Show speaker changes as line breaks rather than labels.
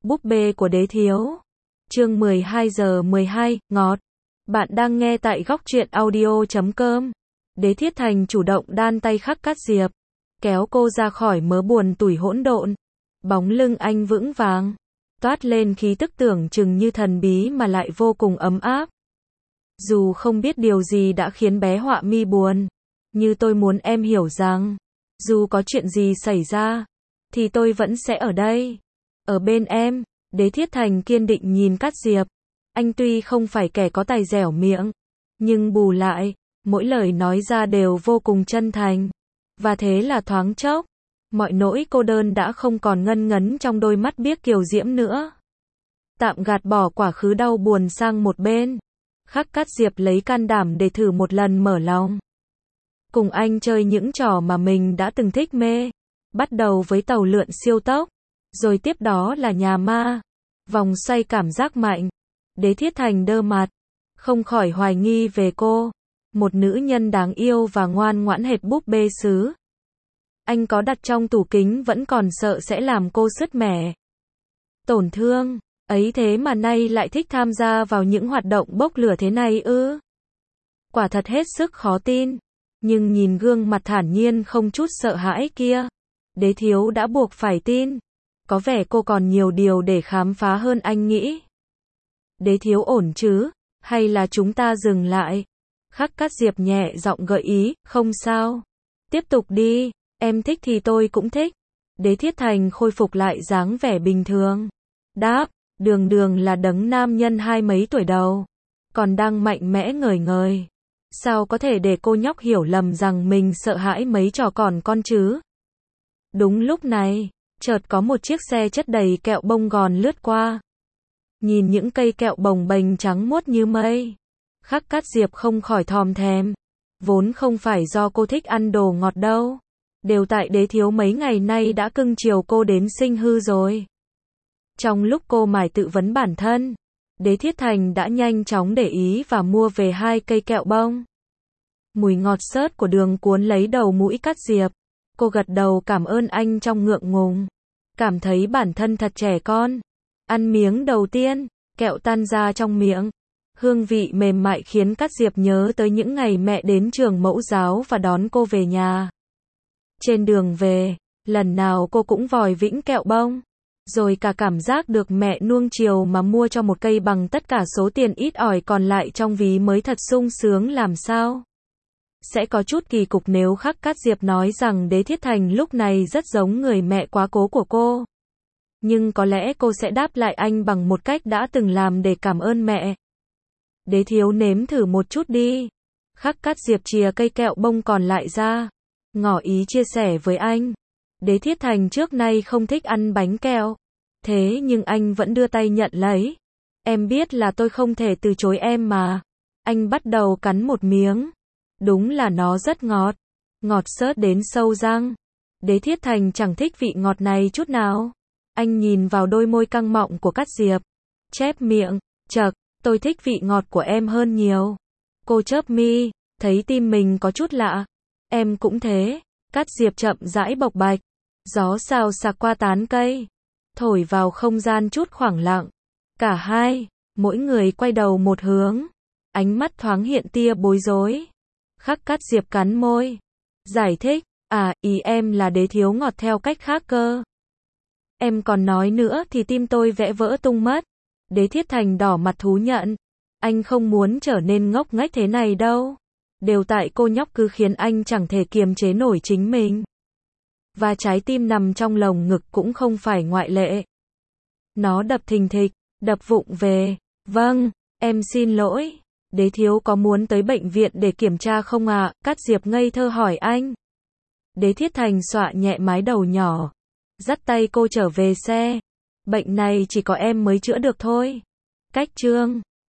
Búp bê của Đế Thiếu. Chương 12:12, ngọt. Bạn đang nghe tại góc truyện audio.com. Đế Thiết Thành chủ động đan tay Khắc Cát Diệp, kéo cô ra khỏi mớ buồn tủi hỗn độn. Bóng lưng anh vững vàng, toát lên khí tức tưởng chừng như thần bí mà lại vô cùng ấm áp. Dù không biết điều gì đã khiến bé Họa Mi buồn, như tôi muốn em hiểu rằng, dù có chuyện gì xảy ra, thì tôi vẫn sẽ ở đây, ở bên em. Đế Thiết Thành kiên định nhìn Cát Diệp. Anh tuy không phải kẻ có tài dẻo miệng, nhưng bù lại, mỗi lời nói ra đều vô cùng chân thành. Và thế là thoáng chốc, mọi nỗi cô đơn đã không còn ngân ngấn trong đôi mắt biếc kiều diễm nữa. Tạm gạt bỏ quá khứ đau buồn sang một bên, Khắc Cát Diệp lấy can đảm để thử một lần mở lòng. Cùng anh chơi những trò mà mình đã từng thích mê. Bắt đầu với tàu lượn siêu tốc, rồi tiếp đó là nhà ma, vòng xoay cảm giác mạnh. Đế Thiết Thành đơ mặt, không khỏi hoài nghi về cô, một nữ nhân đáng yêu và ngoan ngoãn hệt búp bê sứ. Anh có đặt trong tủ kính vẫn còn sợ sẽ làm cô sứt mẻ, tổn thương, ấy thế mà nay lại thích tham gia vào những hoạt động bốc lửa thế này ư? Quả thật hết sức khó tin, nhưng nhìn gương mặt thản nhiên không chút sợ hãi kia, Đế Thiếu đã buộc phải tin. Có vẻ cô còn nhiều điều để khám phá hơn anh nghĩ. Đế Thiếu ổn chứ? Hay là chúng ta dừng lại? Khắc Cát Diệp nhẹ giọng gợi ý, không sao. Tiếp tục đi, em thích thì tôi cũng thích. Đế Thiết Thành khôi phục lại dáng vẻ bình thường. Đáp, đường đường là đấng nam nhân hai mấy tuổi đầu, còn đang mạnh mẽ ngời ngời. Sao có thể để cô nhóc hiểu lầm rằng mình sợ hãi mấy trò còn con chứ? Đúng lúc này, chợt có một chiếc xe chất đầy kẹo bông gòn lướt qua. Nhìn những cây kẹo bồng bềnh trắng muốt như mây, Khắc Cát Diệp không khỏi thòm thèm. Vốn không phải do cô thích ăn đồ ngọt đâu, đều tại Đế Thiếu mấy ngày nay đã cưng chiều cô đến sinh hư rồi. Trong lúc cô mải tự vấn bản thân, Đế Thiết Thành đã nhanh chóng để ý và mua về 2 cây kẹo bông. Mùi ngọt xớt của đường cuốn lấy đầu mũi Cát Diệp. Cô gật đầu cảm ơn anh trong ngượng ngùng, cảm thấy bản thân thật trẻ con. Ăn miếng đầu tiên, kẹo tan ra trong miệng. Hương vị mềm mại khiến Cát Diệp nhớ tới những ngày mẹ đến trường mẫu giáo và đón cô về nhà. Trên đường về, lần nào cô cũng vòi vĩnh kẹo bông, rồi cả cảm giác được mẹ nuông chiều mà mua cho một cây bằng tất cả số tiền ít ỏi còn lại trong ví mới thật sung sướng làm sao. Sẽ có chút kỳ cục nếu Khắc Cát Diệp nói rằng Đế Thiết Thành lúc này rất giống người mẹ quá cố của cô. Nhưng có lẽ cô sẽ đáp lại anh bằng một cách đã từng làm để cảm ơn mẹ. Đế Thiếu nếm thử một chút đi. Khắc Cát Diệp chìa cây kẹo bông còn lại ra, ngỏ ý chia sẻ với anh. Đế Thiết Thành trước nay không thích ăn bánh kẹo, thế nhưng anh vẫn đưa tay nhận lấy. Em biết là tôi không thể từ chối em mà. Anh bắt đầu cắn một miếng. Đúng là nó rất ngọt, ngọt xớt đến sâu răng. Đế Thiết Thành chẳng thích vị ngọt này chút nào. Anh nhìn vào đôi môi căng mọng của Cát Diệp, chép miệng, chậc, tôi thích vị ngọt của em hơn nhiều. Cô chớp mi, thấy tim mình có chút lạ. Em cũng thế. Cát Diệp chậm rãi bộc bạch. Gió xào xạc qua tán cây, thổi vào không gian chút khoảng lặng. Cả hai, mỗi người quay đầu một hướng. Ánh mắt thoáng hiện tia bối rối. Khắc Cát Diệp cắn môi, giải thích, ý em là Đế Thiếu ngọt theo cách khác cơ. Em còn nói nữa thì tim tôi vẽ vỡ tung mất. Đế Thiết Thành đỏ mặt thú nhận, anh không muốn trở nên ngốc nghếch thế này đâu. Đều tại cô nhóc cứ khiến anh chẳng thể kiềm chế nổi chính mình. Và trái tim nằm trong lồng ngực cũng không phải ngoại lệ. Nó đập thình thịch, đập vụng về. Vâng, em xin lỗi. Đế Thiếu có muốn tới bệnh viện để kiểm tra không ạ? Cát Diệp ngây thơ hỏi anh. Đế Thiết Thành xoa nhẹ mái đầu nhỏ, dắt tay cô trở về xe. Bệnh này chỉ có em mới chữa được thôi. Cách chương